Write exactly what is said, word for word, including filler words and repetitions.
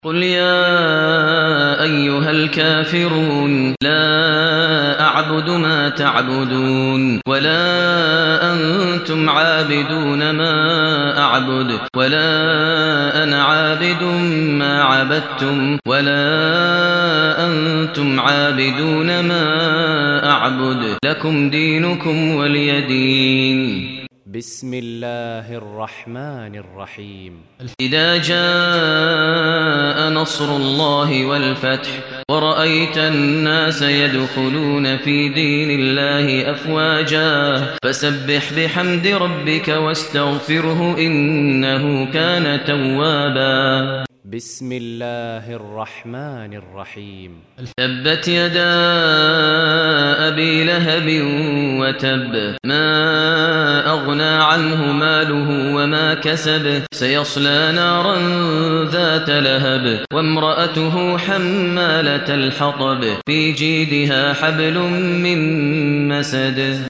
قل يا أيها الكافرون لا أعبد ما تعبدون ولا أنتم عابدون ما أعبد ولا أنا عابد ما عبدتم ولا أنتم عابدون ما أعبد لكم دينكم ولي دين. بسم الله الرحمن الرحيم. إذا جاء نصر الله والفتح ورأيت الناس يدخلون في دين الله أفواجا فسبح بحمد ربك واستغفره إنه كان توابا. بسم الله الرحمن الرحيم. تبت يدا أبي لهب وتب ما أغنى عنه ماله وما كسب سيصلى نارا ذات لهب وامرأته حمالة الحطب في جيدها حبل من مسد.